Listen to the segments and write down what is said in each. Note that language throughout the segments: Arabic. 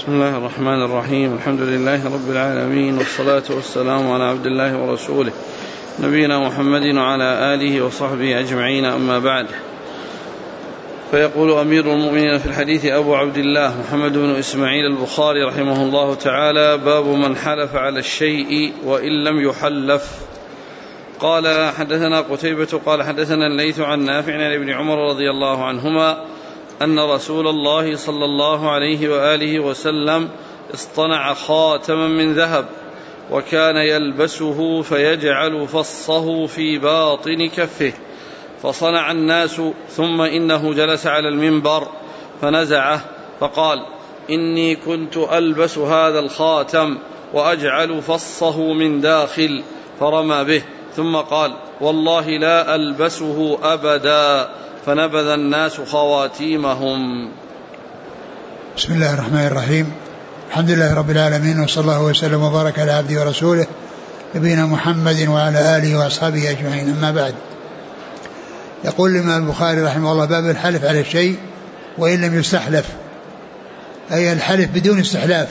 بسم الله الرحمن الرحيم. الحمد لله رب العالمين، والصلاة والسلام على عبد الله ورسوله نبينا محمد وعلى آله وصحبه أجمعين، أما بعد. فيقول أمير المؤمنين في الحديث أبو عبد الله محمد بن إسماعيل البخاري رحمه الله تعالى: باب من حلف على الشيء وإن لم يحلف. قال حدثنا قتيبة قال حدثنا الليث عن نافع عن ابن عمر رضي الله عنهما أن رسول الله صلى الله عليه وآله وسلم اصطنع خاتما من ذهب، وكان يلبسه فيجعل فصه في باطن كفه، فصنع الناس، ثم إنه جلس على المنبر فنزعه فقال: إني كنت ألبس هذا الخاتم وأجعل فصه من داخل، فرمى به، ثم قال: والله لا ألبسه أبدا، فنبذ الناس خواتيمهم. بسم الله الرحمن الرحيم. الحمد لله رب العالمين، وصلى الله وسلم وبارك على عبده ورسوله نبينا محمد وعلى آله وأصحابه أجمعين، أما بعد. يقول الإمام البخاري رحمه الله: باب الحلف على الشيء وإن لم يستحلف، أي الحلف بدون استحلاف،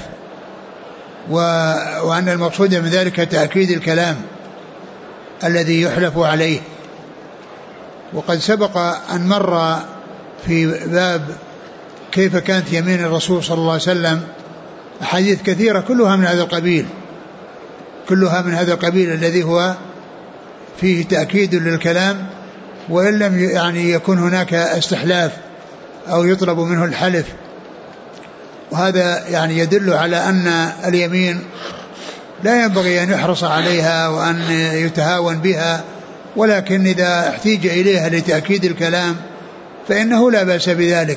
وأن المقصود من ذلك تأكيد الكلام الذي يحلف عليه. وقد سبق أن مر في باب كيف كانت يمين الرسول صلى الله عليه وسلم أحاديث كثيرة كلها من هذا القبيل الذي هو فيه تأكيد للكلام، وإن لم يكون هناك استحلاف أو يطلب منه الحلف. وهذا يدل على أن اليمين لا ينبغي أن يحرص عليها وأن يتهاون بها، ولكن إذا احتيج إليها لتأكيد الكلام فإنه لا بأس بذلك.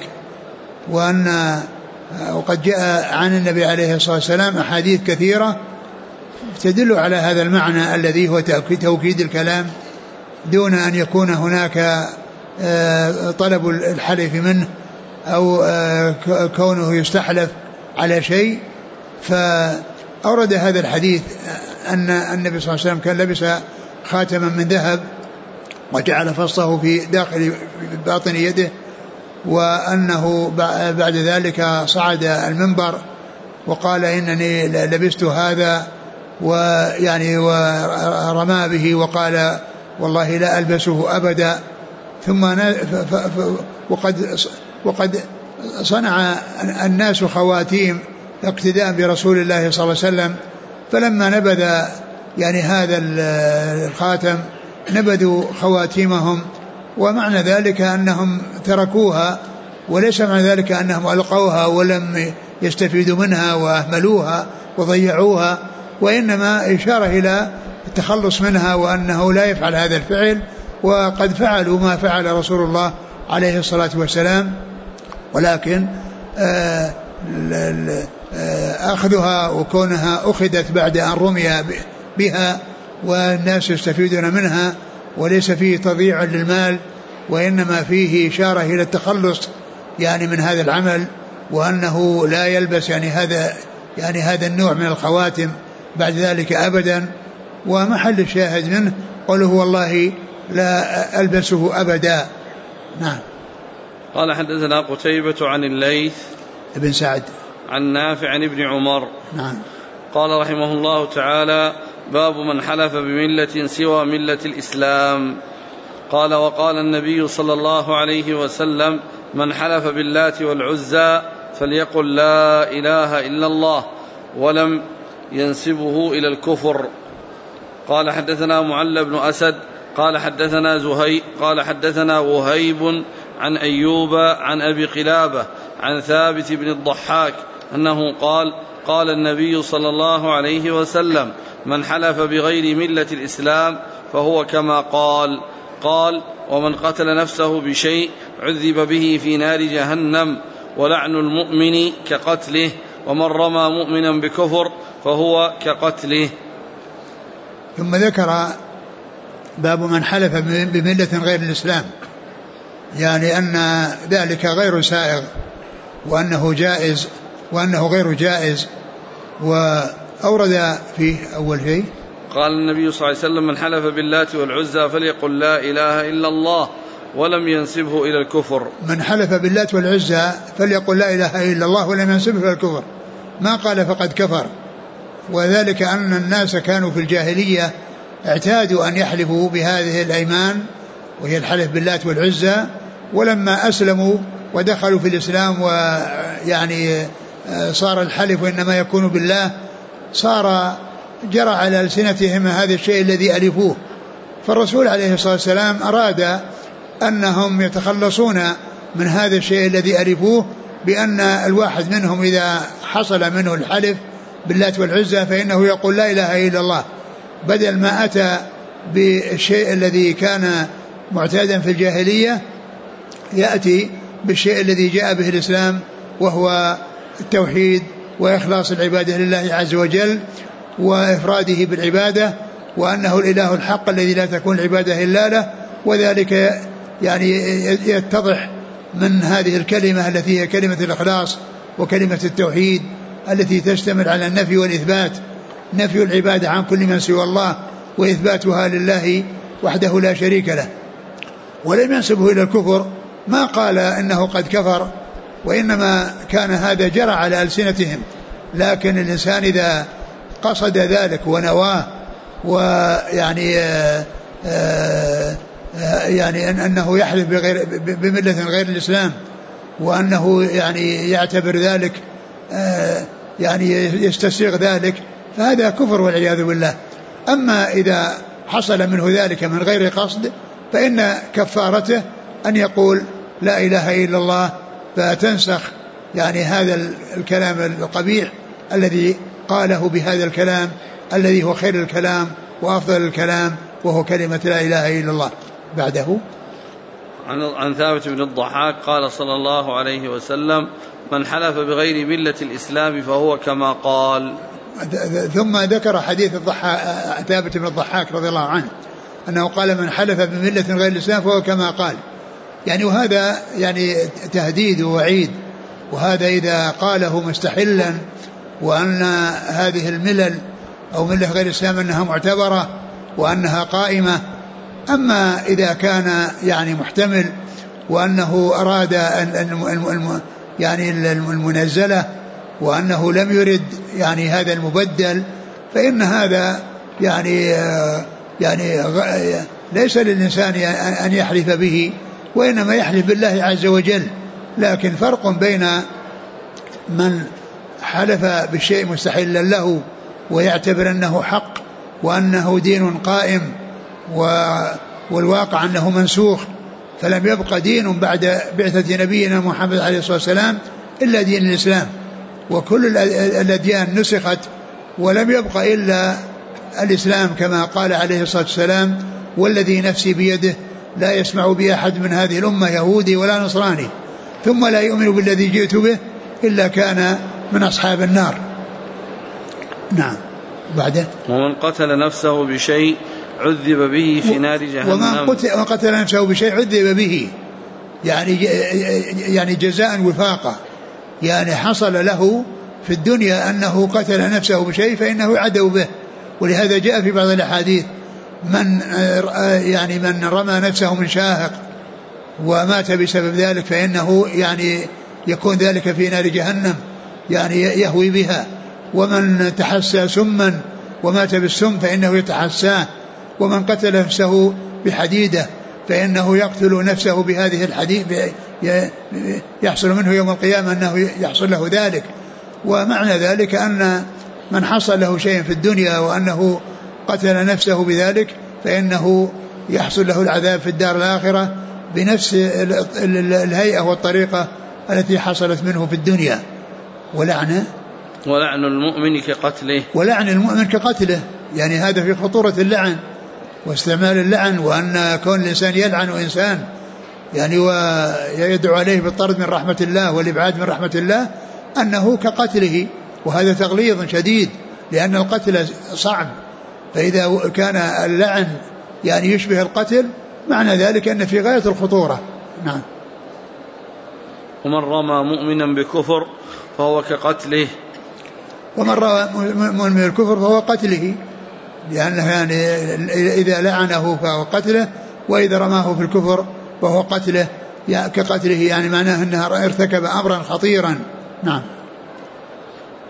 وقد جاء عن النبي عليه الصلاة والسلام أحاديث كثيرة تدل على هذا المعنى الذي هو توكيد الكلام دون أن يكون هناك طلب الحلف منه أو كونه يستحلف على شيء. فأورد هذا الحديث أن النبي صلى الله عليه وسلم كان لبس خاتما من ذهب وجعل فصه في داخل باطن يده، وأنه بعد ذلك صعد المنبر وقال: إنني لبست هذا، ورمى به وقال: والله لا ألبسه أبدا. ثم وقد صنع الناس خواتيم اقتداء برسول الله صلى الله عليه وسلم، فلما نبذ هذا الخاتم نبذوا خواتيمهم، ومعنى ذلك أنهم تركوها، وليس معنى ذلك أنهم ألقوها ولم يستفيدوا منها وأهملوها وضيعوها، وإنما إشارة إلى التخلص منها وأنه لا يفعل هذا الفعل. وقد فعلوا ما فعل رسول الله عليه الصلاة والسلام، ولكن أخذها وكونها أخذت بعد أن رمي بها والناس يستفيدون منها، وليس فيه تضييع للمال، وإنما فيه إشارة إلى التخلص من هذا العمل، وأنه لا يلبس هذا النوع من الخواتم بعد ذلك أبدا. ومحل الشاهد منه قوله: والله لا ألبسه أبدا. نعم. قال حدثنا قتيبة عن الليث ابن سعد عن نافع عن ابن عمر. نعم. قال رحمه الله تعالى: باب من حلف بملة سوى ملة الإسلام. قال: وقال النبي صلى الله عليه وسلم: من حلف باللات والعزى فليقل لا إله إلا الله ولم ينسبه إلى الكفر. قال حدثنا معل بن أسد قال حدثنا زهير قال حدثنا وهيب عن أيوب عن أبي قلابة عن ثابت بن الضحاك أنه قال: قال النبي صلى الله عليه وسلم: من حلف بغير ملة الإسلام فهو كما قال: ومن قتل نفسه بشيء عذب به في نار جهنم، ولعن المؤمن كقتله، ومن رمى مؤمنا بكفر فهو كقتله. ثم ذكر باب من حلف بملة غير الإسلام، أن ذلك غير سائغ، وأنه جائز وأنه غير جائز. وأورد فيه أول شيء قال النبي صلى الله عليه وسلم: من حلف باللات والعزى فليقل لا إله إلا الله ولم ينسبه إلى الكفر. من حلف باللات والعزى فليقل لا إله إلا الله ولم ينسبه إلى الكفر. ما قال فقد كفر. وذلك أن الناس كانوا في الجاهلية اعتادوا أن يحلفوا بهذه الأيمان وهي الحلف باللات والعزى، ولما أسلموا ودخلوا في الإسلام ويعني صار الحلف إنما يكون بالله، صار جرى على ألسنتهم هذا الشيء الذي ألفوه. فالرسول عليه الصلاة والسلام أراد أنهم يتخلصون من هذا الشيء الذي ألفوه، بأن الواحد منهم إذا حصل منه الحلف باللات والعزى فإنه يقول لا إله إلا الله، بدل ما أتى بالشيء الذي كان معتادا في الجاهلية يأتي بالشيء الذي جاء به الإسلام، وهو التوحيد وإخلاص العبادة لله عز وجل وإفراده بالعبادة، وأنه الإله الحق الذي لا تكون العبادة إلا له. وذلك يعني يتضح من هذه الكلمة التي هي كلمة الإخلاص وكلمة التوحيد التي تشتمل على النفي والإثبات، نفي العبادة عن كل من سوى الله وإثباتها لله وحده لا شريك له. ولم ينسبه إلى الكفر، ما قال إنه قد كفر، وإنما كان هذا جرى على ألسنتهم. لكن الإنسان إذا قصد ذلك ونواه ويعني يعني أنه يحلف بملة غير الإسلام، وأنه يعني يعتبر ذلك يعني يستسيغ ذلك، فهذا كفر والعياذ بالله. أما إذا حصل منه ذلك من غير قصد فإن كفارته أن يقول لا إله إلا الله، فتنسخ يعني هذا الكلام القبيح الذي قاله بهذا الكلام الذي هو خير الكلام وأفضل الكلام، وهو كلمة لا إله إلا الله. بعده عن ثابت بن الضحاك قال صلى الله عليه وسلم: من حلف بغير ملة الإسلام فهو كما قال. ثم ذكر حديث ثابت بن الضحاك رضي الله عنه أنه قال: من حلف بملة غير الإسلام فهو كما قال. يعني وهذا يعني تهديد ووعيد، وهذا إذا قاله مستحلا وأن هذه الملل أو ملة غير الإسلام أنها معتبرة وأنها قائمة. أما إذا كان يعني محتمل وأنه أراد يعني المنزلة وأنه لم يرد يعني هذا المبدل، فإن هذا يعني ليس للإنسان أن يحلف به، وإنما يحلف بالله عز وجل. لكن فرق بين من حلف بالشيء مستحلا له ويعتبر أنه حق وأنه دين قائم والواقع أنه منسوخ، فلم يبقى دين بعد بعثة نبينا محمد عليه الصلاة والسلام إلا دين الإسلام، وكل الأديان نسخت ولم يبقى إلا الإسلام، كما قال عليه الصلاة والسلام: والذي نفسي بيده لا يسمع بي أحد من هذه الأمة يهودي ولا نصراني ثم لا يؤمن بالذي جئت به إلا كان من أصحاب النار. نعم. بعده: ومن قتل نفسه بشيء عذب به في نار جهنم. ومن قتل نفسه بشيء عذب به يعني جزاء وفاقا، يعني حصل له في الدنيا أنه قتل نفسه بشيء فإنه يعذب به. ولهذا جاء في بعض الأحاديث: من رمى نفسه من شاهق ومات بسبب ذلك فإنه يعني يكون ذلك في نار جهنم يعني يهوي بها. ومن تحسى سما ومات بالسم فإنه يتحساه. ومن قتل نفسه بحديدة فإنه يقتل نفسه بهذه الحديد، يحصل منه يوم القيامة أنه يحصل له ذلك. ومعنى ذلك أن من حصل له شيء في الدنيا وأنه قتل نفسه بذلك فإنه يحصل له العذاب في الدار الآخرة بنفس الهيئة والطريقة التي حصلت منه في الدنيا. ولعن المؤمن كقتله. ولعن المؤمن كقتله، يعني هذا في خطورة اللعن واستعمال اللعن، وأن كون الإنسان يلعن إنسان يعني ويدعو عليه بالطرد من رحمة الله والإبعاد من رحمة الله أنه كقتله، وهذا تغليظ شديد لأن القتل صعب. فإذا كان اللعن يعني يشبه القتل معنى ذلك أن في غاية الخطورة. نعم. ومن رمى مؤمنا بكفر فهو كقتله. ومن رمى مؤمنا بالكفر فهو قتله، لأنه يعني إذا لعنه فهو قتله، وإذا رماه في الكفر فهو قتله كقتله، يعني معناه أنه ارتكب أمرا خطيرا. نعم.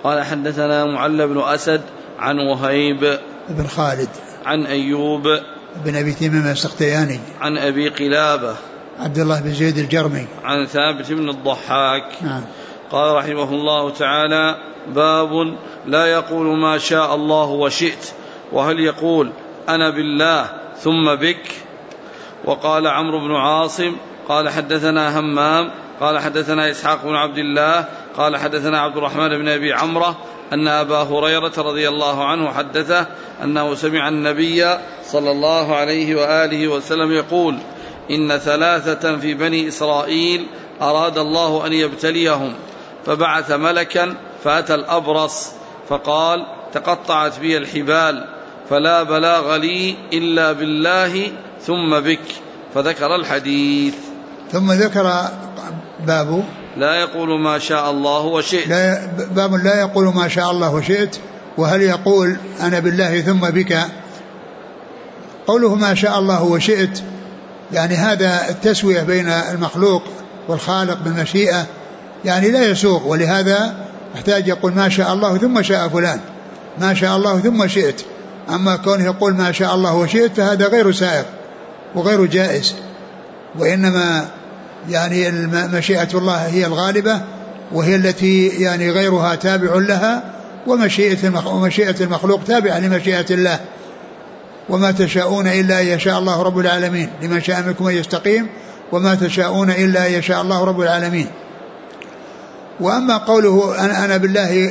قال حدثنا معل بن أسد عن وهيب بن خالد عن أيوب بن أبي تميم السختياني عن أبي قلابة عبد الله بن زيد الجرمي عن ثابت بن الضحاك. نعم. قال رحمه الله تعالى: باب لا يقول ما شاء الله وشئت، وهل يقول أنا بالله ثم بك. وقال عمرو بن عاصم قال حدثنا همام قال حدثنا إسحاق بن عبد الله قال حدثنا عبد الرحمن بن أبي عمرة أن أبا هريرة رضي الله عنه حدثه أنه سمع النبي صلى الله عليه وآله وسلم يقول: إن 3 في بني إسرائيل أراد الله أن يبتليهم، فبعث ملكا فأتى الأبرص فقال: تقطعت بي الحبال، فلا بلاغ لي إلا بالله ثم بك، فذكر الحديث. ثم ذكر باب لا يقول ما شاء الله وشئت. باب لا يقول ما شاء الله وشئت، وهل يقول أنا بالله ثم بك. قوله ما شاء الله وشئت يعني هذا التسوية بين المخلوق والخالق بالمشيئة يعني لا يسوغ، ولهذا احتاج يقول ما شاء الله ثم شاء فلان، ما شاء الله ثم شئت. أما كونه يقول ما شاء الله وشئت فهذا غير سائغ وغير جائز، وإنما يعني مشيئة الله هي الغالبة، وهي التي يعني غيرها تابع لها، ومشيئة المخلوق تابعة لمشيئة الله. وما تشاءون إلا أن يشاء الله رب العالمين، لمن شاء منكم أن يستقيم، وما تشاءون إلا أن يشاء الله رب العالمين. وأما قوله أنا بالله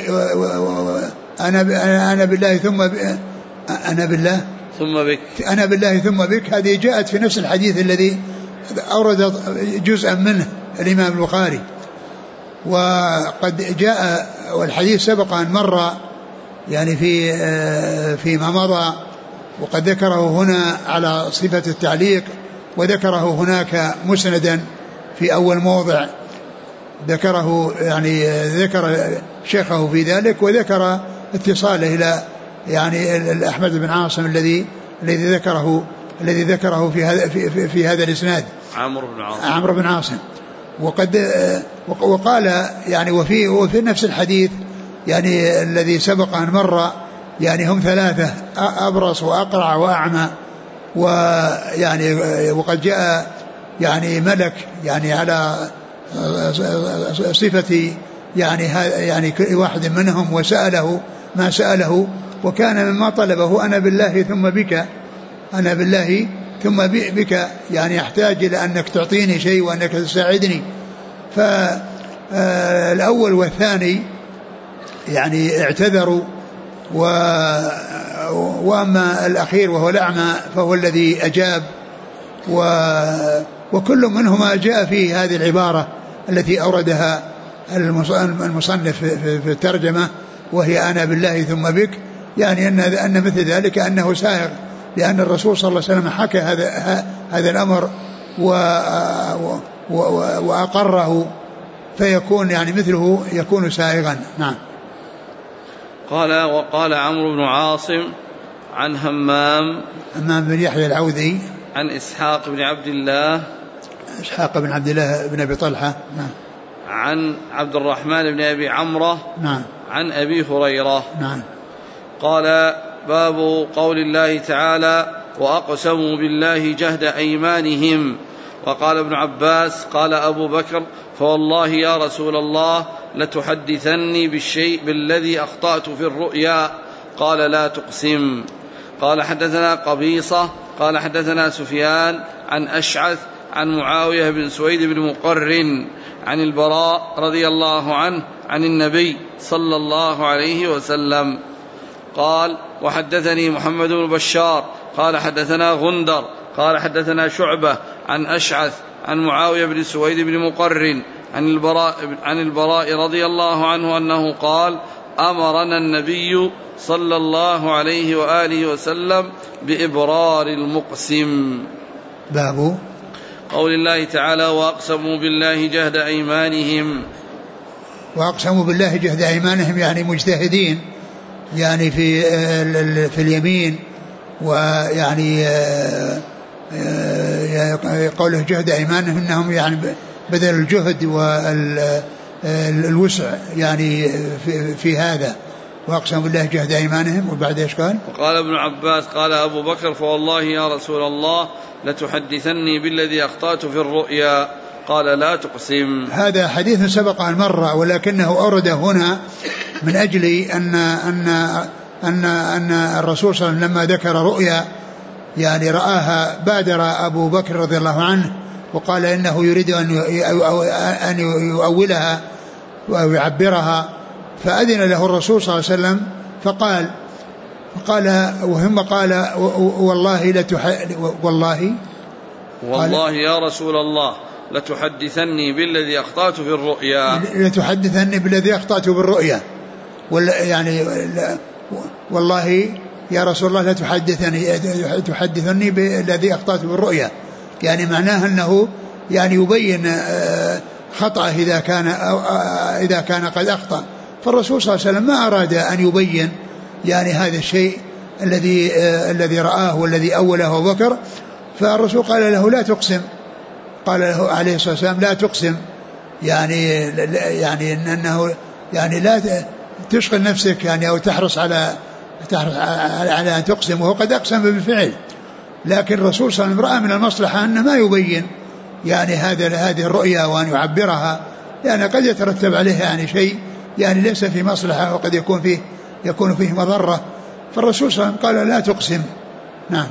أنا بالله ثم أنا بالله ثم بك، أنا بالله ثم بك، هذه جاءت في نفس الحديث الذي أورد جزءا منه الإمام البخاري. وقد جاء والحديث سبق أن مر يعني فيما مضى، وقد ذكره هنا على صفة التعليق، وذكره هناك مسندا في أول موضع ذكره، يعني ذكر شيخه في ذلك، وذكر اتصاله إلى يعني أحمد بن عاصم الذي ذكره في هذا الإسناد، عمرو بن عاصم. وقال يعني وفي نفس الحديث يعني الذي سبق أن مر يعني هم 3: أبرص وأقرع وأعمى. ويعني وقد جاء يعني ملك يعني على صفة يعني واحد منهم وسأله ما سأله، وكان مما طلبه أنا بالله ثم بك، أنا بالله ثم بك، يعني أحتاج إلى أنك تعطيني شيء وأنك تساعدني. فالأول والثاني يعني اعتذروا، وأما الأخير وهو الأعمى فهو الذي أجاب. وكل منهما جاء في هذه العبارة التي أوردها المصنف في الترجمة، وهي أنا بالله ثم بك، يعني أن مثل ذلك أنه سائغ، لأن الرسول صلى الله عليه وسلم حكى هذا الأمر وأقره، فيكون يعني مثله يكون سائغا. نعم. وقال عمرو بن عاصم عن همام بن يحيى العوذي عن إسحاق بن عبد الله بن أبي طلحة. نعم. عن عبد الرحمن بن أبي عمرة. نعم. عن أبي هريرة. نعم. قال: باب قول الله تعالى: وأقسموا بالله جهد أيمانهم. وقال ابن عباس: قال أبو بكر: فوالله يا رسول الله لتحدثني بالشيء بالذي أخطأت في الرؤيا. قال: لا تقسم. قال: حدثنا قبيصة قال حدثنا سفيان عن أشعث عن معاوية بن سويد بن مقرن عن البراء رضي الله عنه عن النبي صلى الله عليه وسلم قال: وحدثني محمد بن بشار قال حدثنا غندر قال حدثنا شعبة عن أشعث عن معاوية بن سويد بن مقرن عن البراء رضي الله عنه أنه قال: أمرنا النبي صلى الله عليه وآله وسلم بإبرار المقسم. باب قول الله تعالى: وأقسموا بالله جهد أيمانهم. وأقسموا بالله جهد أيمانهم يعني مجتهدين يعني في اليمين، ويعني قوله جهد أيمانهم إنهم يعني بذل الجهد الوسع يعني في هذا، وأقسم بالله جهد أيمانهم. وبعد إيش قال؟ وقال ابن عباس قال أبو بكر فوالله يا رسول الله لتحدثني بالذي أخطأت في الرؤيا، قال لا تقسم. هذا حديث سبق عن مرة، ولكنه أورد هنا من أجل أن الرسول صلى الله عليه وسلم لما ذكر رؤيا يعني رآها بادر أبو بكر رضي الله عنه وقال إنه يريد أن يؤولها ويعبرها، فأذن له الرسول صلى الله عليه وسلم فقال وهم قال والله يا رسول الله لتحدثني بالذي أخطأت في الرؤيا، لتحدثني بالذي أخطأت بالرؤيا، يعني والله يا رسول الله لا تحدثني بالذي أخطأت بالرؤيا، يعني معناه أنه يعني يبين خطأه إذا كان قد أخطأ. فالرسول صلى الله عليه وسلم ما أراد أن يبين يعني هذا الشيء الذي رآه والذي أوله أبو بكر، فالرسول قال له لا تقسم، قال له عليه الصلاة والسلام لا تقسم، يعني أنه يعني لا تشغل نفسك يعني أو تحرص على أن تقسم، وهو قد أقسم بالفعل. لكن الرسول صلى الله عليه وسلم رأى من المصلحة أن ما يبين يعني هذه الرؤيا وأن يعبرها، لأن قد يترتب عليها يعني شيء يعني ليس في مصلحة وقد يكون فيه مضرة، فالرسول صلى الله عليه وسلم قال لا تقسم. نعم.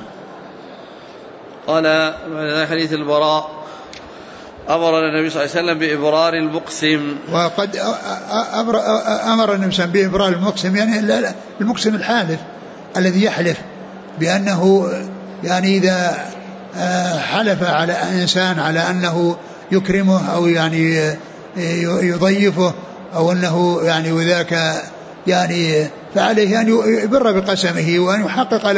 قال حديث البراء أمر النبي صلى الله عليه وسلم بإبرار المقسم، وقد أمر النبي صلى الله عليه وسلم بإبرار المقسم، يعني المقسم الحالف الذي يحلف بأنه يعني إذا حلف على إنسان على أنه يكرمه أو يعني يضيفه أو أنه يعني وذاك يعني فعليه أن يبر بقسمه وأن يحقق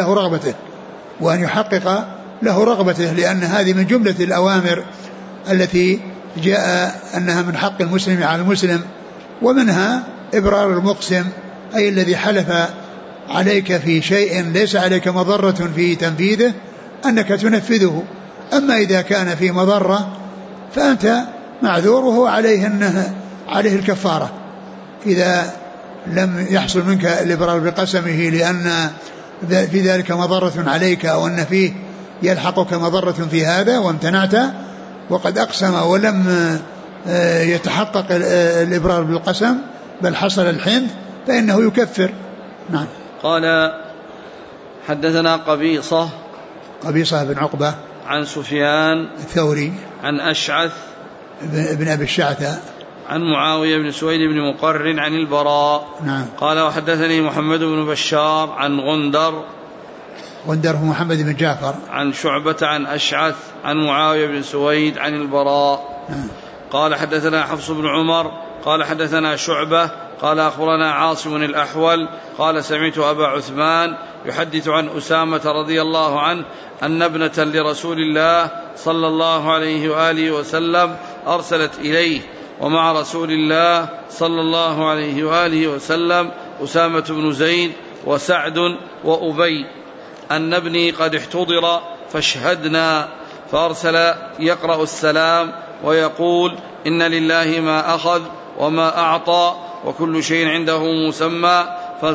له رغبته لأن هذه من جملة الأوامر التي جاء أنها من حق المسلم على المسلم، ومنها إبرار المقسم أي الذي حلف عليك في شيء ليس عليك مضرة في تنفيذه أنك تنفذه. أما إذا كان في مضرة فأنت معذور وهو عليه الكفارة إذا لم يحصل منك الإبرار بقسمه لأن في ذلك مضرة عليك أو أن فيه يلحقك مضرة في هذا وامتنعت وقد أقسم ولم يتحقق الإبرار بالقسم بل حصل الحنث فإنه يكفر. نعم. قال حدثنا قبيصة بن عقبة عن سفيان الثوري عن أشعث بن أبي الشعثاء عن معاوية بن سويد بن مقرن عن البراء. نعم. قال وحدثني محمد بن بشار عن غندر هو محمد بن جعفر عن شعبة عن أشعث عن معاوية بن سويد عن البراء. قال حدثنا حفص بن عمر قال حدثنا شعبة قال أخبرنا عاصم الأحول قال سمعت أبا عثمان يحدث عن أسامة رضي الله عنه أن ابنة لرسول الله صلى الله عليه وآله وسلم أرسلت إليه ومع رسول الله صلى الله عليه وآله وسلم أسامة بن زيد وسعد وأبي أن ابني قد احتضر فاشهدنا، فأرسل يقرأ السلام ويقول إن لله ما أخذ وما أعطى وكل شيء عنده مسمى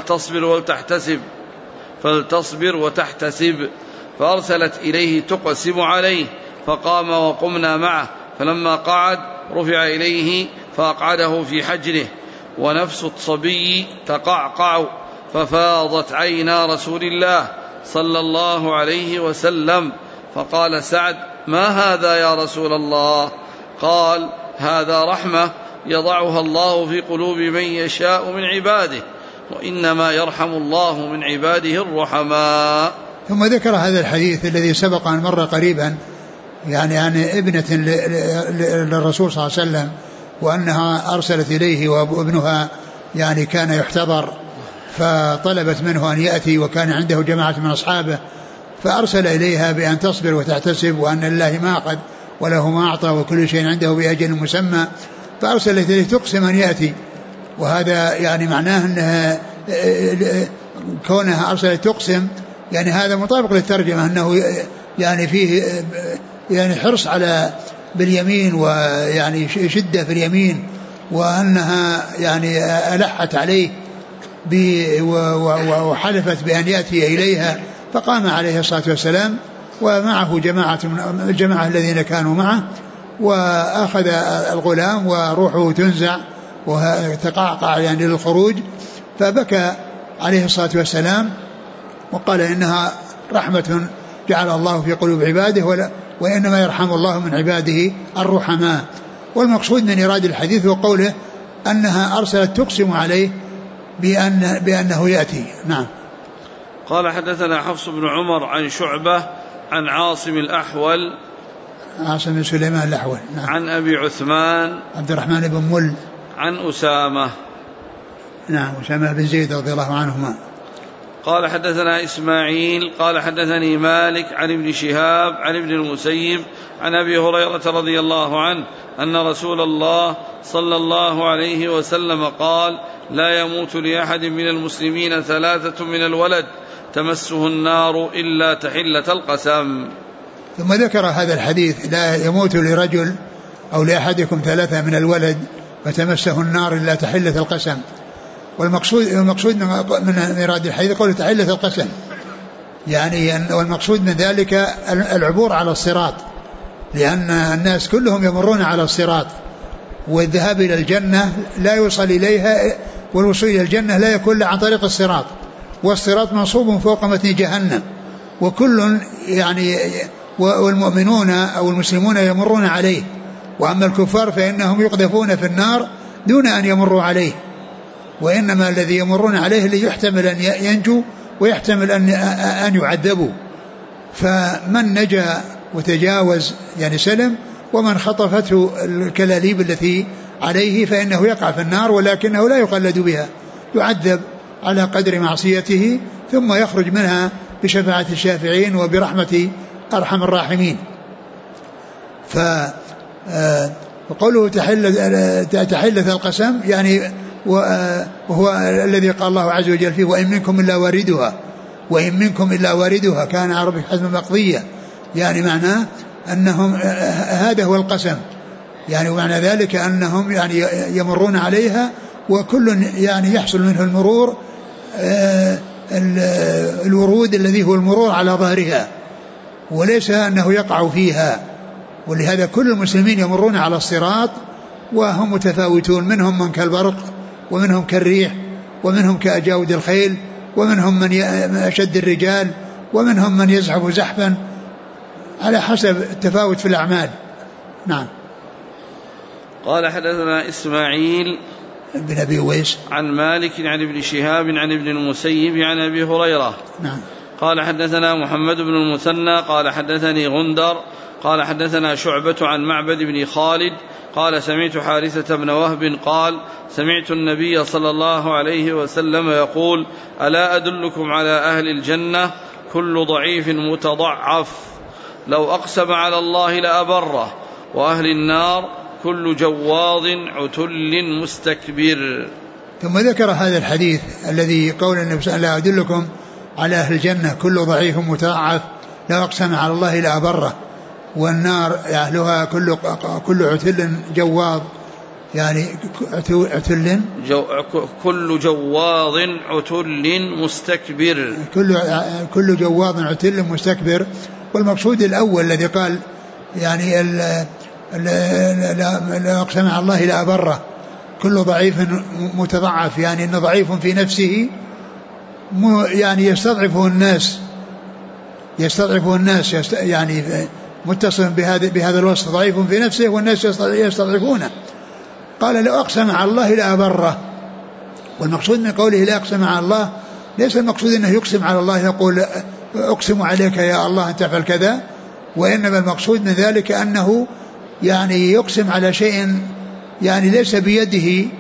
فلتصبر وتحتسب. فأرسلت إليه تقسم عليه فقام وقمنا معه، فلما قعد رفع إليه فأقعده في حجره ونفس الصبي تقعقع، ففاضت عينا رسول الله صلى الله عليه وسلم، فقال سعد ما هذا يا رسول الله؟ قال هذا رحمة يضعها الله في قلوب من يشاء من عباده وإنما يرحم الله من عباده الرحماء. ثم ذكر هذا الحديث الذي سبق عن مرة قريبا يعني عن ابنة للرسول صلى الله عليه وسلم وأنها أرسلت إليه وابنها يعني كان يحتضر، فطلبت منه أن يأتي وكان عنده جماعة من أصحابه، فأرسل إليها بأن تصبر وتحتسب وأن الله ما أخذ وله ما أعطى وكل شيء عنده بأجل مسمى، فأرسلت إليه تقسم أن يأتي. وهذا يعني معناه أنها كونها أرسلت تقسم يعني هذا مطابق للترجمة أنه يعني فيه يعني حرص على باليمين ويعني شدة في اليمين وأنها يعني ألحت عليه وحلفت بأن يأتي إليها، فقام عليه الصلاة والسلام ومعه جماعة الذين كانوا معه، وأخذ الغلام وروحه تنزع وتقعقع يعني للخروج، فبكى عليه الصلاة والسلام وقال إنها رحمة جعل الله في قلوب عباده وإنما يرحم الله من عباده الرحماء. والمقصود من إرادة الحديث وقوله أنها أرسلت تقسم عليه بأنه يأتي. نعم. قال حدثنا حفص بن عمر عن شعبة عن عاصم الأحول، عاصم بن سليمان الأحول. نعم. عن أبي عثمان عبد الرحمن بن مل، عن أسامة. نعم، أسامة بن زيد رضي الله عنهما. قال حدثنا إسماعيل قال حدثني مالك عن ابن شهاب عن ابن المسيب عن أبي هريرة رضي الله عنه أن رسول الله صلى الله عليه وسلم قال: لا يموت لأحد من المسلمين 3 من الولد تمسه النار إلا تحلة القسم. ثم ذكر هذا الحديث: لا يموت لرجل أو لأحدكم 3 من الولد فتمسه النار إلا تحلة القسم. والمقصود من إراد الحديث قوله تحلة القسم، يعني والمقصود من ذلك العبور على الصراط، لأن الناس كلهم يمرون على الصراط، والذهاب إلى الجنة لا يوصل إليها، والوصول إلى الجنة لا يكون عن طريق الصراط، والصراط منصوب فوق متن جهنم، وكل يعني والمؤمنون أو المسلمون يمرون عليه، وأما الكفار فإنهم يقذفون في النار دون أن يمروا عليه، وإنما الذي يمرون عليه اللي يحتمل أن ينجو ويحتمل أن يعذبوا. فمن نجا وتجاوز يعني سلم، ومن خطفته الكلاليب التي عليه فإنه يقع في النار، ولكنه لا يقلد بها، يعذب على قدر معصيته ثم يخرج منها بشفاعة الشافعين وبرحمة أرحم الراحمين. فقوله تحلة القسم يعني وهو الذي قال الله عز وجل فيه: وإن منكم إلا واردها كان على ربك حتما مقضيا، يعني معناه أنهم هذا هو القسم، يعني ومعنى ذلك أنهم يعني يمرون عليها، وكل يعني يحصل منه المرور الورود الذي هو المرور على ظهرها، وليس أنه يقع فيها. ولهذا كل المسلمين يمرون على الصراط وهم متفاوتون، منهم من كالبرق، ومنهم كالريح، ومنهم كأجاود الخيل، ومنهم من أشد الرجال، ومنهم من يزحف زحفا على حسب التفاوت في الأعمال. نعم. قال حدثنا إسماعيل بن أبي ويس عن مالك عن ابن شهاب عن ابن المسيب عن أبي هريرة. نعم. قال حدثنا محمد بن المثنى قال حدثني غندر قال حدثنا شعبة عن معبد بن خالد قال سمعت حارثة بن وهب قال سمعت النبي صلى الله عليه وسلم يقول: ألا أدلكم على أهل الجنة كل ضعيف متضعف لو أقسم على الله لأبره، وأهل النار كل جواظ عتل مستكبر. ثم ذكر هذا الحديث الذي قول النبي صلى الله عليه وسلم: ألا أدلكم على أهل الجنة كل ضعيف متضعف لو أقسم على الله لأبره، والنار أهلها كل عتل جواظ، يعني عتل كل جواظ عتل مستكبر، كل جواظ عتل مستكبر. والمقصود الأول الذي قال يعني لا أقسم على الله لأبره كل ضعيف متضعف، يعني أنه ضعيف في نفسه، يعني يستضعفه الناس يعني متصل بهذا الوصف، ضعيف في نفسه والناس يستضعفونه. قال: لو أقسم على الله لأبره. والمقصود من قوله لا أقسم على الله ليس المقصود أنه يقسم على الله يقول أقسم عليك يا الله أن تفعل كذا، وإنما المقصود من ذلك أنه يعني يقسم على شيء يعني ليس بيده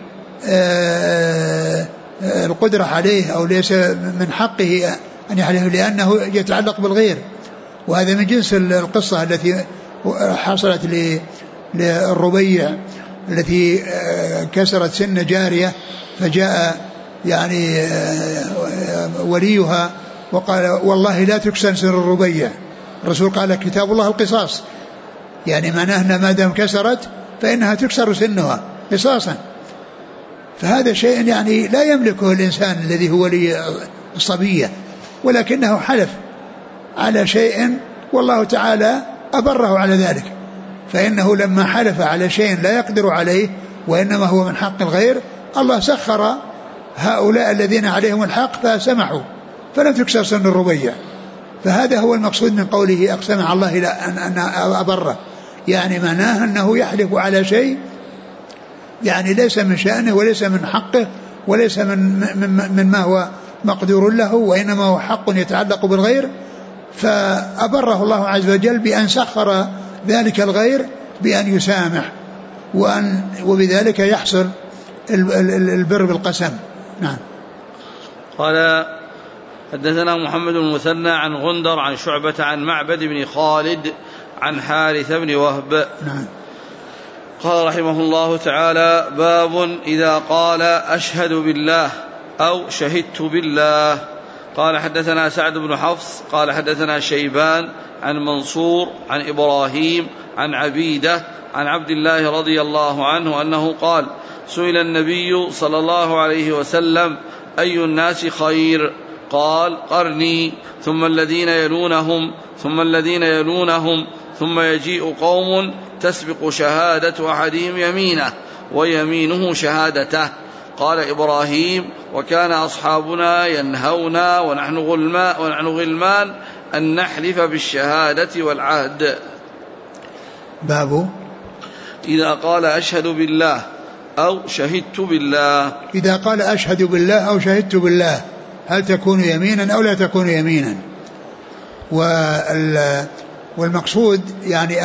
القدرة عليه، أو ليس من حقه أن يحلف، لأنه يتعلق بالغير. وهذا من جنس القصة التي حصلت للربيع التي كسرت سن جارية، فجاء يعني وليها وقال: والله لا تكسر سن الربيع. الرسول قال: كتاب الله القصاص، يعني معناه أن ما دام كسرت فإنها تكسر سنها قصاصا. فهذا شيء يعني لا يملكه الإنسان الذي هو ولي الصبية، ولكنه حلف على شيء والله تعالى أبره على ذلك، فإنه لما حلف على شيء لا يقدر عليه وإنما هو من حق الغير، الله سخر هؤلاء الذين عليهم الحق فسمحوا فلم تكسر سن الربيع. فهذا هو المقصود من قوله أقسم على الله أن أبره، يعني معناه أنه يحلف على شيء يعني ليس من شأنه وليس من حقه وليس من ما هو مقدور له، وإنما هو حق يتعلق بالغير، فأبره الله عز وجل بأن سخر ذلك الغير بأن يسامح، وبذلك يحصل البر بالقسم. نعم. قال حدثنا محمد بن المثنى عن غندر عن شعبة عن معبد بن خالد عن حارث بن وهب. نعم. قال رحمه الله تعالى: باب إذا قال أشهد بالله أو شهدت بالله. قال حدثنا سعد بن حفص قال حدثنا شيبان عن منصور عن إبراهيم عن عبيدة عن عبد الله رضي الله عنه أنه قال: سئل النبي صلى الله عليه وسلم: أي الناس خير؟ قال: قرني ثم الذين يلونهم ثم الذين يلونهم ثم يجيء قوم تسبق شهادة أحدهم يمينه ويمينه شهادته. قال إبراهيم: وكان أصحابنا ينهونا ونحن غلمان أن نحلف بالشهادة والعهد. باب إذا قال أشهد بالله أو شهدت بالله. إذا قال أشهد بالله أو شهدت بالله هل تكون يمينا أو لا تكون يمينا؟ والمقصود يعني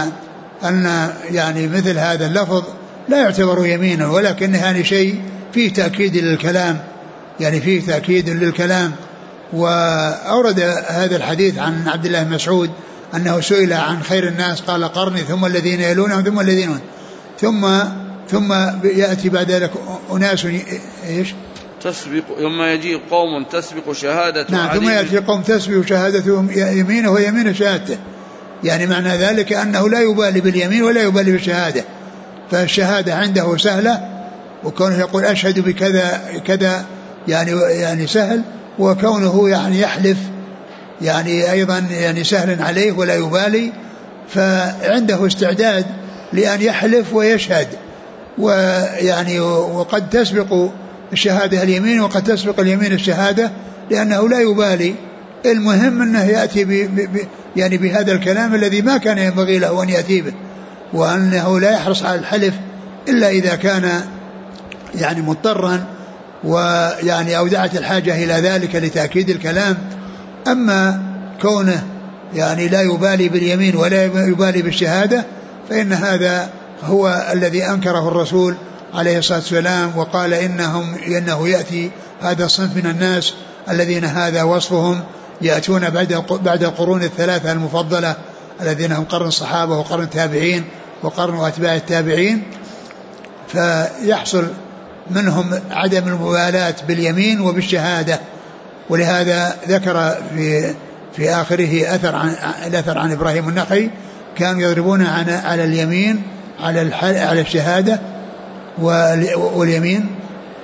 أن يعني مثل هذا اللفظ لا يعتبر يمينا، ولكن يعني شيء فيه تأكيد للكلام، يعني فيه تأكيد للكلام. وأورد هذا الحديث عن عبد الله بن مسعود أنه سئل عن خير الناس قال: قرني ثم الذين يلونهم ثم الذين ثم يأتي بعد ذلك أناس إيش؟ تسبق ثم يجيء قوم تسبق شهادة. نعم. ثم يأتي قوم تسبق شهادتهم يمينه ويمين شهادته، يعني معنى ذلك أنه لا يبالي باليمين ولا يبالي بالشهادة، فالشهادة عنده سهلة، وكونه يقول أشهد بكذا كذا يعني سهل، وكونه يعني يحلف يعني أيضا يعني سهل عليه ولا يبالي، فعنده استعداد لأن يحلف ويشهد، ويعني وقد تسبق الشهادة اليمين وقد تسبق اليمين الشهادة، لأنه لا يبالي. المهم أنه يأتي يعني بهذا الكلام الذي ما كان ينبغي له أن يأتي به، وأنه لا يحرص على الحلف إلا إذا كان يعني مضطرا ويعني أودعت الحاجة إلى ذلك لتأكيد الكلام. أما كونه يعني لا يبالي باليمين ولا يبالي بالشهادة فإن هذا هو الذي أنكره الرسول عليه الصلاة والسلام، وقال إنه يأتي هذا الصنف من الناس الذين هذا وصفهم، يأتون بعد القرون الثلاثة المفضلة الذين هم قرن الصحابة وقرن التابعين وقرن أتباع التابعين، فيحصل منهم عدم المبالاة باليمين وبالشهادة. ولهذا ذكر في آخره الأثر عن إبراهيم النخعي: كانوا يضربون على اليمين على الشهادة واليمين.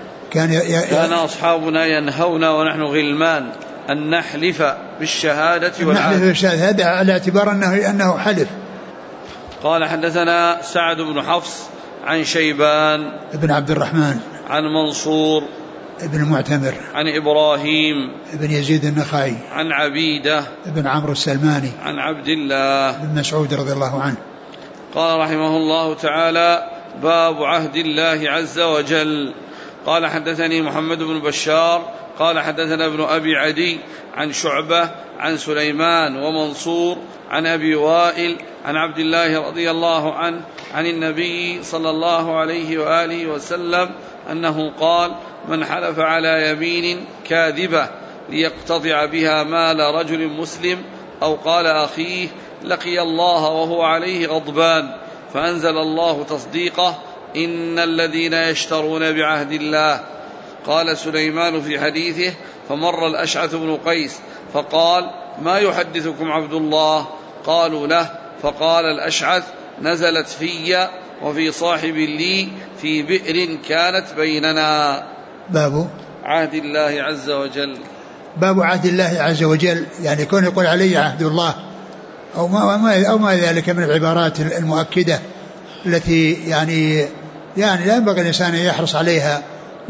كان أصحابنا ينهونا ونحن غلمان أن نحلف بالشهادة والعهد. هذا على اعتبار أنه حلف. قال حدثنا سعد بن حفص عن شيبان ابن عبد الرحمن عن منصور ابن المعتمر عن إبراهيم ابن يزيد النخعي عن عبيدة ابن عمرو السلماني عن عبد الله بن مسعود رضي الله عنه. قال رحمه الله تعالى: باب عهد الله عز وجل. قال حدثني محمد بن بشار قال حدثنا ابن أبي عدي عن شعبة عن سليمان ومنصور عن أبي وائل عن عبد الله رضي الله عنه عن النبي صلى الله عليه وآله وسلم أنه قال: من حلف على يمين كاذبة ليقتطع بها مال رجل مسلم أو قال أخيه لقي الله وهو عليه غضبان، فأنزل الله تصديقه: إن الذين يشترون بعهد الله. قال سليمان في حديثه: فمر الأشعث بن قيس فقال: ما يحدثكم عبد الله؟ قالوا له، فقال الأشعث: نزلت في وفي صاحب لي في بئر كانت بيننا. باب عهد الله عز وجل. باب عهد الله عز وجل، يعني كون يقول علي عهد الله أو ما ذلك من العبارات المؤكدة التي يعني لا ينبغي الإنسان أن يحرص عليها،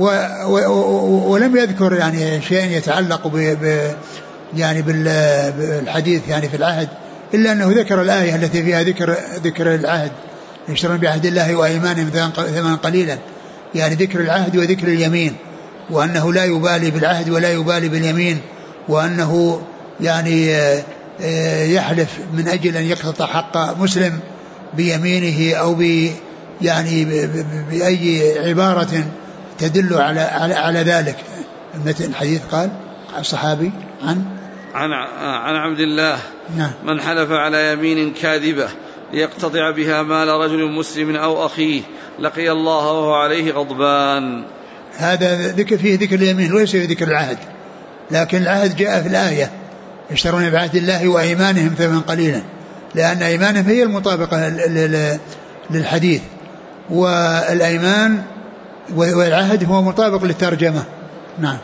ولم يذكر يعني شيء يتعلق يعني بالحديث يعني في العهد، إلا أنه ذكر الآية التي فيها ذكر العهد، يشترون بعهد الله وأيمانهم ثمنا قليلا، يعني ذكر العهد وذكر اليمين، وأنه لا يبالي بالعهد ولا يبالي باليمين، وأنه يعني يحلف من أجل أن يقتطع حق مسلم بيمينه أو يعني بأي عبارة تدل على ذلك. مثل الحديث قال الصحابي عن عبد الله نعم. من حلف على يمين كاذبة ليقتطع بها مال رجل مسلم أو أخيه لقي الله وهو عليه غضبان. هذا ذكر فيه ذكر اليمين وليس فيه ذكر العهد، لكن العهد جاء في الآية يشترون بعهد الله وأيمانهم ثمنا قليلا، لأن أيمانهم هي المطابقة للحديث، والأيمان والعهد هو مطابق للترجمة. نعم.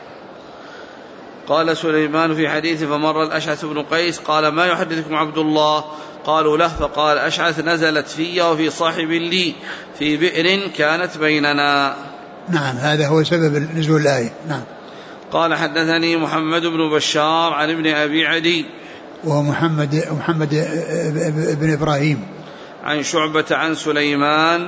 قال سليمان في حديث فمر الأشعث بن قيس قال ما يحدثكم عبد الله؟ قالوا له، فقال أشعث نزلت في وفي صاحب لي في بئر كانت بيننا. نعم، هذا هو سبب نزول الآية. نعم. قال حدثني محمد بن بشار عن ابن أبي عدي وهو محمد بن إبراهيم عن شعبة عن سليمان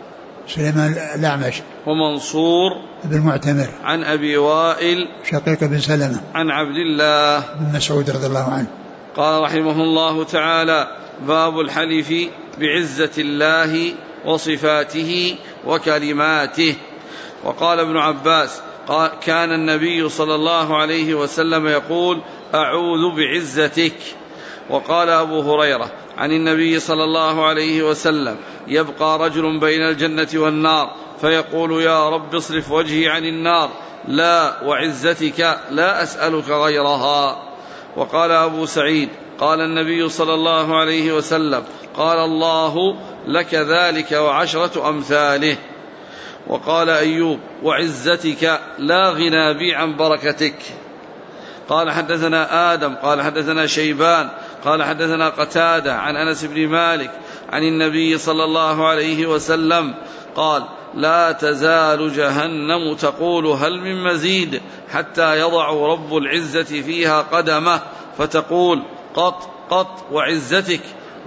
الأعمش ومنصور بن معتمر عن أبي وائل شقيق بن سلمة عن عبد الله بن مسعود رضي الله عنه. قال رحمه الله تعالى باب الحلف بعزة الله وصفاته وكلماته. وقال ابن عباس كان النبي صلى الله عليه وسلم يقول أعوذ بعزتك. وقال أبو هريرة عن النبي صلى الله عليه وسلم يبقى رجل بين الجنة والنار فيقول يا رب اصرف وجهي عن النار، لا وعزتك لا أسألك غيرها. وقال أبو سعيد قال النبي صلى الله عليه وسلم قال الله لك ذلك وعشرة أمثاله. وقال أيوب وعزتك لا غنى بي عن بركتك. قال حدثنا آدم قال حدثنا شيبان قال حدثنا قتادة عن أنس بن مالك عن النبي صلى الله عليه وسلم قال لا تزال جهنم تقول هل من مزيد حتى يضع رب العزة فيها قدمه فتقول قط قط وعزتك،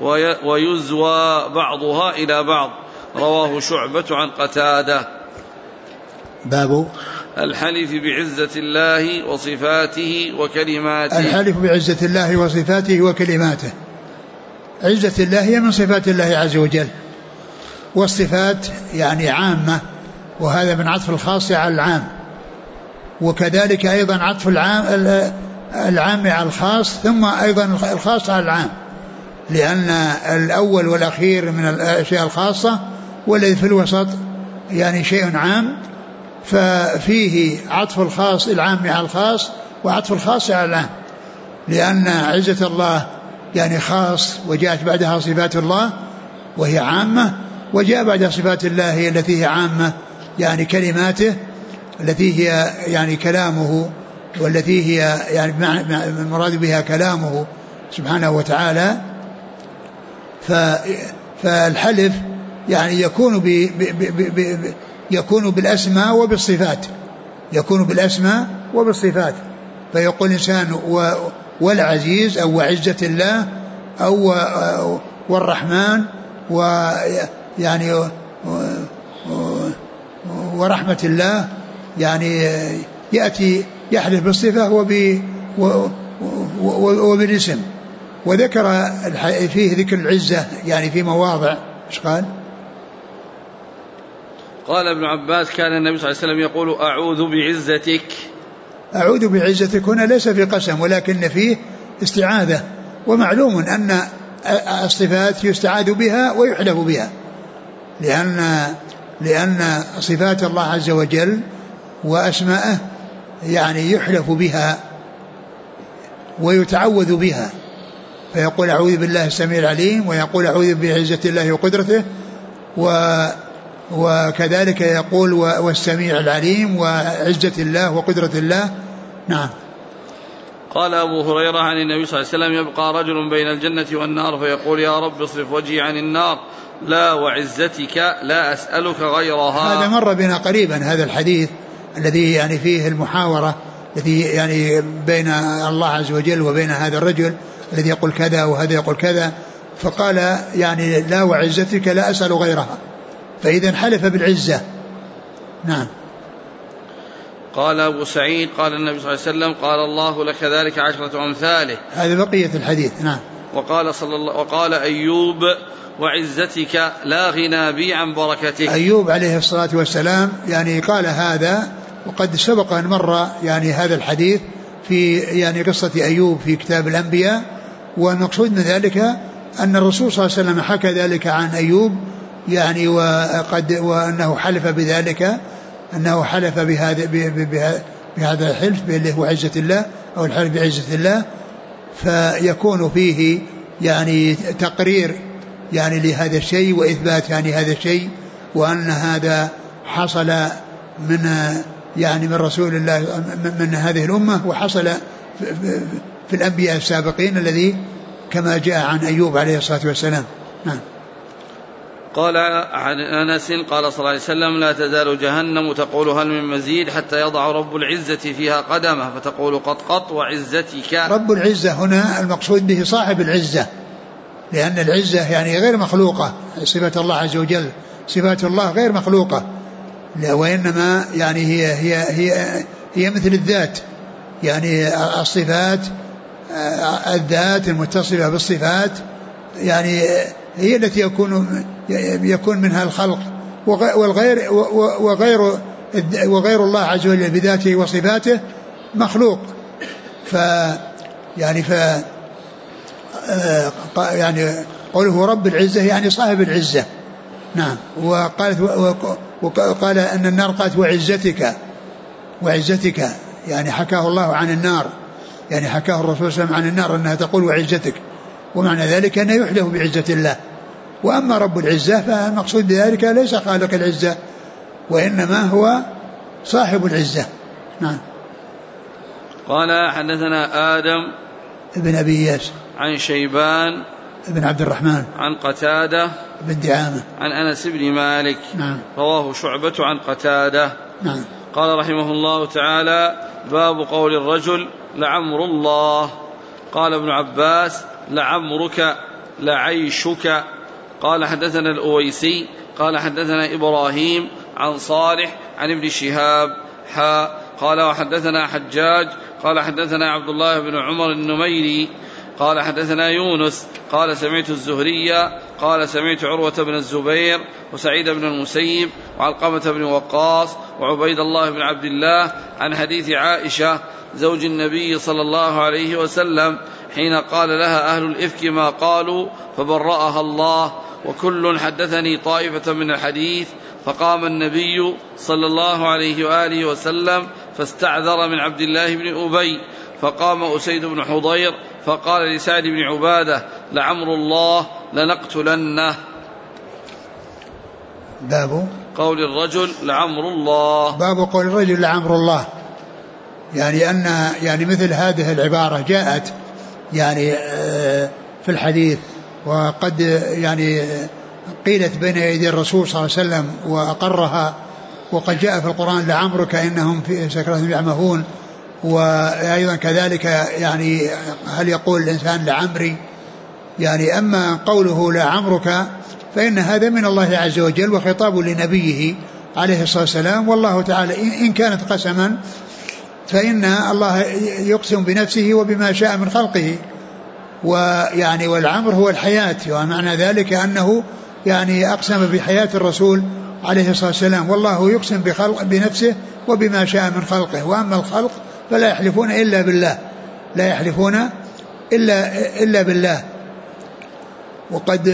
ويزوى بعضها إلى بعض. رواه شعبة عن قتادة. باب الحلف بعزة الله وصفاته وكلماته. الحلف بعزة الله وصفاته وكلماته. عزة الله هي من صفات الله عز وجل، والصفات يعني عامة، وهذا من عطف الخاص على العام، وكذلك أيضا عطف العام على الخاص، ثم أيضا الخاص على العام، لأن الأول والأخير من الأشياء الخاصة، والذي في الوسط يعني شيء عام، ففيه عطف الخاص العام على الخاص وعطف الخاص على العام، لأن عزة الله يعني خاص، وجاءت بعدها صفات الله وهي عامة، وجاء بعد صفات الله التي هي عامة يعني كلماته التي هي يعني كلامه، والتي هي يعني المراد بها كلامه سبحانه وتعالى. فالحلف يعني يكون بالأسماء وبالصفات، يكون بالأسماء وبالصفات، فيقول الإنسان والعزيز أو وعزة الله أو والرحمن ويعني ورحمة الله، يعني يأتي يحلف بالصفة وبالاسم. وذكر فيه ذكر العزة يعني في مواضع. ايش قال؟ قال ابن عباس كان النبي صلى الله عليه وسلم يقول أعوذ بعزتك. أعوذ بعزتك هنا ليس في قسم، ولكن فيه استعاذة، ومعلوم أن الصفات يستعاذ بها ويحلف بها، لأن صفات الله عز وجل وأسماءه يعني يحلف بها ويتعوذ بها، فيقول أعوذ بالله السميع العليم، ويقول أعوذ بعزة الله وقدرته، وكذلك يقول والسميع العليم وعزة الله وقدرة الله. نعم. قال أبو هريرة عن النبي صلى الله عليه وسلم يبقى رجل بين الجنة والنار فيقول يا رب اصرف وجهي عن النار لا وعزتك لا أسألك غيرها. هذا مر بنا قريبا هذا الحديث الذي يعني فيه المحاورة الذي يعني بين الله عز وجل وبين هذا الرجل الذي يقول كذا وهذا يقول كذا، فقال يعني لا وعزتك لا أسأل غيرها، فإذا حلف بالعزة. نعم. قال أبو سعيد قال النبي صلى الله عليه وسلم قال الله لك ذلك 10 أمثاله. هذا بقية الحديث. نعم. وقال أيوب وعزتك لا غنى بي عن بركتك. أيوب عليه الصلاة والسلام يعني قال هذا، وقد سبق أن مر يعني هذا الحديث في يعني قصة أيوب في كتاب الأنبياء. والمقصود من ذلك أن الرسول صلى الله عليه وسلم حكى ذلك عن أيوب يعني وأنه حلف بذلك، أنه حلف بهذا الحلف اللي هو عزة الله أو الحلف بعزة الله، فيكون فيه يعني تقرير يعني لهذا الشيء وإثبات يعني هذا الشيء، وأن هذا حصل من يعني من رسول الله من هذه الأمة، وحصل في الأنبياء السابقين الذي كما جاء عن أيوب عليه الصلاة والسلام. نعم. قال عن أنس قال صلى الله عليه وسلم لا تزال جهنم تقول هل من مزيد حتى يضع رب العزة فيها قدمه فتقول قط قط وعزتك. رب العزة هنا المقصود به صاحب العزة، لأن العزة يعني غير مخلوقة، صفة الله عز وجل صفات الله غير مخلوقة، وإنما يعني هي مثل الذات، يعني الصفات الذات المتصلة بالصفات يعني هي التي يكون منها الخلق، وغير الله عز وجل بذاته وصفاته مخلوق. يعني قوله رب العزة يعني صاحب العزة. نعم. وقال أن النار قالت وعزتك يعني حكاه الله عن النار، يعني حكاه الرسول صلى الله عليه وسلم عن النار أنها تقول وعزتك، ومعنى ذلك أنه يحلف بعزة الله. وأما رب العزة فالمقصود بذلك ليس خالق العزة، وإنما هو صاحب العزة. نعم. قال حدثنا آدم ابن أبي إياس عن شيبان ابن عبد الرحمن عن قتادة بن دعامة عن أنس بن مالك. نعم. رواه شعبة عن قتادة. نعم. قال رحمه الله تعالى باب قول الرجل لعمر الله. قال ابن عباس لعمرك لعيشك. قال حدثنا الأويسي قال حدثنا إبراهيم عن صالح عن ابن شهاب قال وحدثنا حجاج قال حدثنا عبد الله بن عمر النميري قال حدثنا يونس قال سمعت الزهري قال سمعت عروة بن الزبير وسعيد بن المسيب وعلقمة بن وقاص وعبيد الله بن عبد الله عن حديث عائشة زوج النبي صلى الله عليه وسلم حين قال لها أهل الإفك ما قالوا فبرأها الله وكل حدثني طائفة من الحديث. فقام النبي صلى الله عليه وآله وسلم فاستعذر من عبد الله بن أبي، فقام أسيد بن حضير فقال لسعد بن عبادة لعمر الله لنقتلنه. باب قول الرجل لعمر الله. باب قول الرجل لعمر الله، يعني أن يعني مثل هذه العبارة جاءت يعني في الحديث، وقد يعني قيلت بين يدي الرسول صلى الله عليه وسلم وأقرها، وقد جاء في القرآن لعمرك إنهم في سكراتهم يعمهون. وأيضا كذلك يعني هل يقول الإنسان لعمري، يعني أما قوله لعمرك فإن هذا من الله عز وجل وخطاب لنبيه عليه الصلاة والسلام، والله تعالى إن كانت قسما فإن الله يقسم بنفسه وبما شاء من خلقه، ويعني والعمر هو الحياة، ومعنى ذلك أنه يعني أقسم بحياة الرسول عليه الصلاة والسلام، والله يقسم بنفسه وبما شاء من خلقه. وأما الخلق فلا يحلفون إلا بالله، لا يحلفون إلا بالله. وقد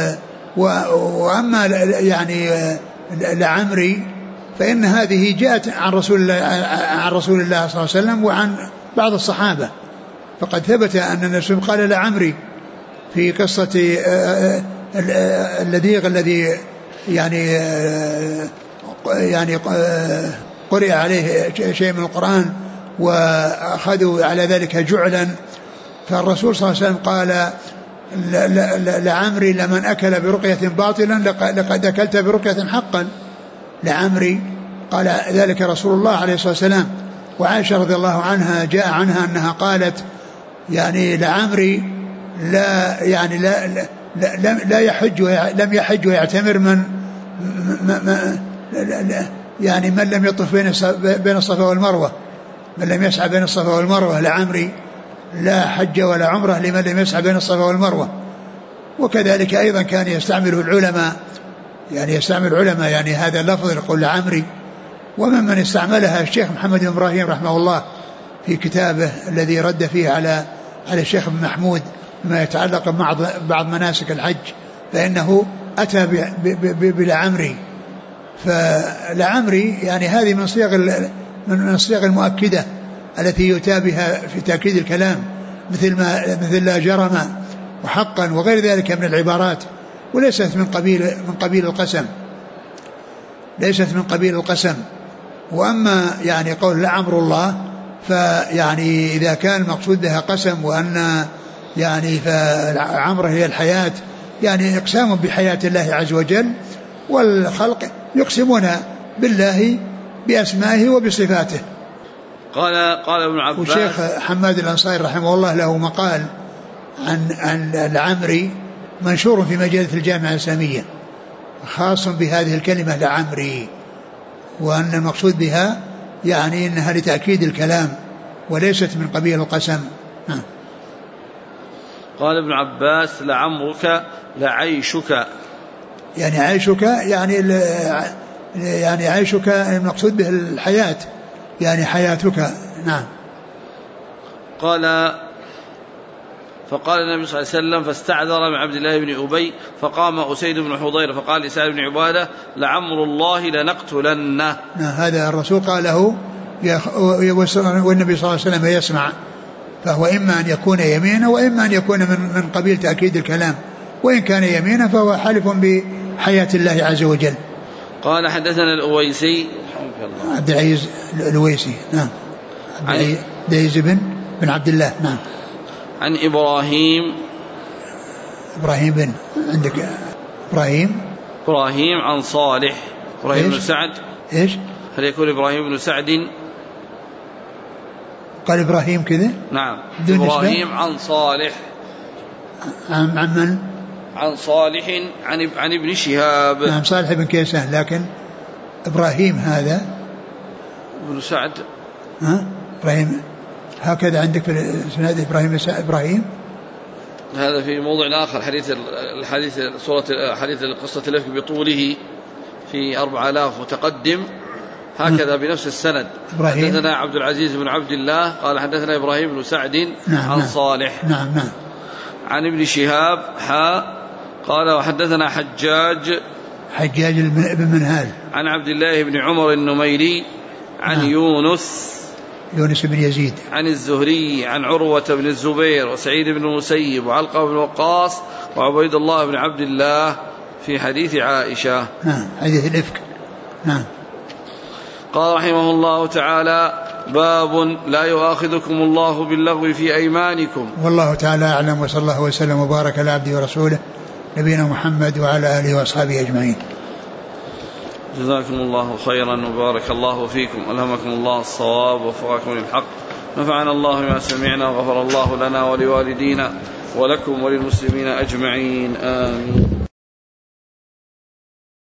وأما يعني لعمري فإن هذه جاءت عن رسول الله صلى الله عليه وسلم وعن بعض الصحابة، فقد ثبت أن النبي قال لعمري في قصة اللذيغ الذي يعني قرئ عليه شيء من القرآن وأخذوا على ذلك جعلا. فالرسول صلى الله عليه وسلم قال لعمري لمن أكل برقية باطلا لقد أكلت برقية حقا. لعمري قال ذلك رسول الله عليه الصلاة والسلام. وعائشة رضي الله عنها جاء عنها أنها قالت يعني لعمري لا يحج لم يحج ويعتمر من لم يطف بين الصفا والمروة، من لم يسعى بين الصفا والمروة. لعمري لا حج ولا عمره لمن لم يسعى بين الصفا والمروة. وكذلك أيضا كان يستعمله العلماء، يعني هذا اللفظ يقول لعمري. ومن استعملها الشيخ محمد بن إبراهيم رحمه الله في كتابه الذي رد فيه على الشيخ بن محمود ما يتعلق ببعض مناسك الحج، فإنه أتى بلعمري. فلعمري يعني هذه من الصيغ المؤكدة التي يؤتى بها في تأكيد الكلام، مثل لا جرم وحقا وغير ذلك من العبارات، وليست من قبيل القسم. وأما يعني قول لعمر الله، فيعني إذا كان المقصود بها قسم وأن يعني فعمره هي الحياة، يعني إقسام بحياة الله عز وجل، والخلق يقسمون بالله بأسمائه وبصفاته. قال ابن عباس. والشيخ حماد الأنصاري رحمه الله له مقال عن العمري منشور في مجلة الجامعة الإسلامية خاص بهذه الكلمة لعمري، وأن المقصود بها يعني إنها لتأكيد الكلام وليست من قبيل القسم. قال ابن عباس لعمرك لعيشك، يعني عيشك يعني عيشك المقصود به الحياة، يعني حياتك. نعم. فقال النبي صلى الله عليه وسلم فاستعذر من عبد الله بن أبي، فقام أسيد بن حضير فقال لسعد بن عبادة لعمر الله لنقتلنه. هذا الرسول قاله والنبي صلى الله عليه وسلم يسمع، فهو إما أن يكون يمينا وإما أن يكون من قبيل تأكيد الكلام، وإن كان يمينا فهو حلف بحياة الله عز وجل. قال حدثنا الأويسي عبد العزيز الأويسي. نعم. عبد العزيز بن عبد الله. نعم. عن إبراهيم بن عندك إبراهيم عن صالح بن سعد. إيش هل يكون إبراهيم بن سعد؟ قال إبراهيم كذا. نعم. إبراهيم عن صالح. عن من؟ عن صالح عن ابن شهاب. نعم. صالح بن كيسان، لكن إبراهيم هذا ابن سعد. إبراهيم هكذا عندك في الإسناد إبراهيم هذا في موضع آخر، حديث قصة الإفك بطوله في 4000 متقدم، هكذا بنفس السند. حدثنا عبد العزيز بن عبد الله قال حدثنا إبراهيم بن سعد عن صالح. نعم. عن ابن شهاب قال وحدثنا حجاج بن منهال عن عبد الله بن عمر النميري عن يونس بن يزيد عن الزهري عن عروة بن الزبير وسعيد بن المسيب وعلقة بن وقاص وعبيد الله بن عبد الله في حديث عائشة. نعم. حديث الإفك. نعم. قال رحمه الله تعالى باب لا يؤاخذكم الله باللغو في أيمانكم. والله تعالى أعلم، وصلى الله وسلم وبارك على عبده ورسوله نبينا محمد وعلى آله وأصحابه أجمعين. جزاكم الله خيرا وبارك الله فيكم، ألهمكم الله الصواب ووفقكم للحق، نفعنا الله بما سمعنا وغفر الله لنا ولوالدينا ولكم وللمسلمين أجمعين، آمين.